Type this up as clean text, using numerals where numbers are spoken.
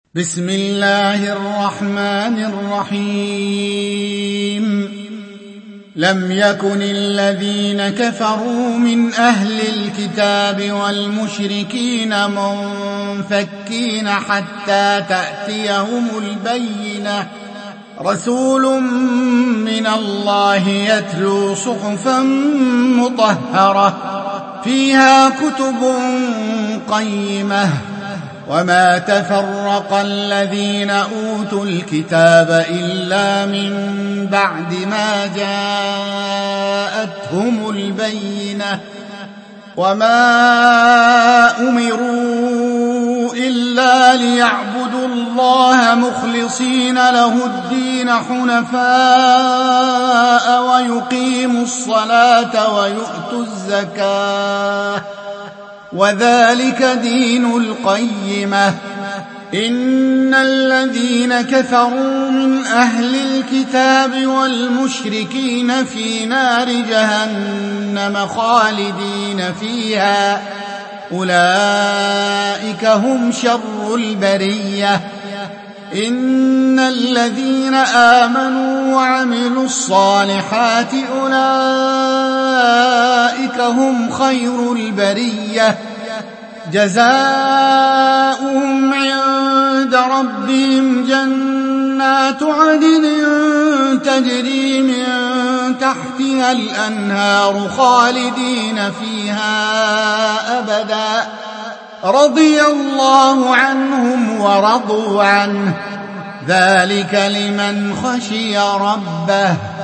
بسم الله الرحمن الرحيم لم يكن الذين كفروا من أهل الكتاب والمشركين منفكين حتى تأتيهم البينة رسول من الله يتلو صحفا مطهرة فيها كتب قيمة وما تفرق الذين أوتوا الكتاب إلا من بعد ما جاءتهم البينة وما أمروا إلا ليعبدوا الله مخلصين له الدين حنفاء ويقيموا الصلاة ويؤتوا الزكاة وذلك دين القيمة إن الذين كفروا من أهل الكتاب والمشركين في نار جهنم خالدين فيها أولئك هم شر البرية إن الذين آمنوا وعملوا الصالحات أولئك هم خير البرية جزاؤهم عند ربهم جنات عدن تجري من تحتها الأنهار خالدين فيها أبدا رضي الله عنهم ورضوا عنه ذلك لمن خشي ربه